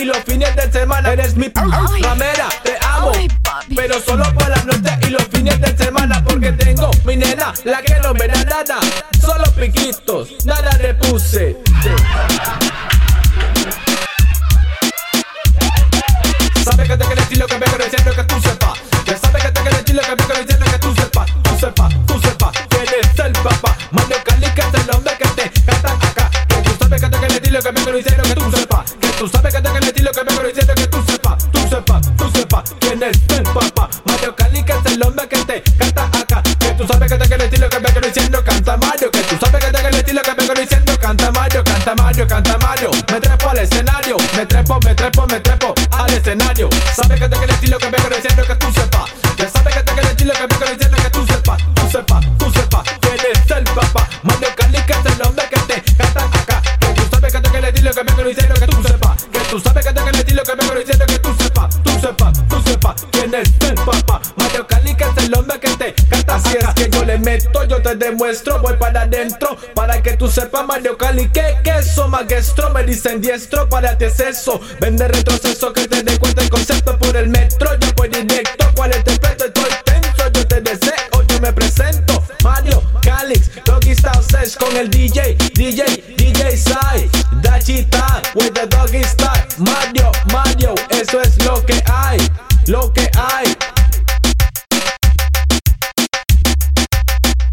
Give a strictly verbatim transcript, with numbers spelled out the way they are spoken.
los fines de semana. Eres mi ramera, te amo, Ay, papi. pero solo por la noche y los fines de semana. Porque tengo mi nena, la que no me da nada, solo piquitos, nada de puse. Sabe que te quiere decir lo que vengo diciendo que tú sepas. Ya sabe que te quiere decir lo que vengo diciendo que tú sepas. Tú sepas, tú sepas, que eres el papá. Mario Cali, que es el hombre que te canta acá. Que tú sabes que te quiere decir lo que vengo diciendo que tú sepas. Que tú sabes que te quiere decir lo que vengo diciendo que tú sepas. Tú sepas, tú sepas, quién es el papá. Mario Cali, que es el hombre que te canta acá. Que tú sabes que te quiere decir lo que vengo diciendo, canta Mario. Que tú sabes que te quiere decir lo que vengo diciendo, canta Mario, canta Mario, canta Mario. Me trepo al escenario, me trepo, me trepo, me trepo al escenario. Sabe que te quiere decir lo que vengo diciendo que tú sepas. Ya sabe que te quiere decir lo que vengo diciendo que tú sepas. Tú sepas, tú sepas, quién es el papá. Mario Cali, que es el hombre que te canta acá. Que tú sabes que te quiere decir lo que vengo diciendo que tú sepas. Que tú sabes que te quiere decir lo que vengo diciendo que tú sepas. Tú sepas, tú sepas, quién es el papá. Mario Cali, que es el hombre que te canta. Así es que yo le meto, yo te demuestro, voy para adentro para que tú sepas, Mario Cali, que queso magistro. Me dicen diestro, para ti es eso. Vende retroceso, que te dé cuenta el concepto por el metro. Yo voy directo, cuál es el preto, estoy tenso. Yo te deseo, yo me presento. Mario Calix, Doggy Style Sesh con el D J, D J, D J Sai, Dachita, with the Doggy Style. Mario, Mario, eso es lo que hay, lo que hay.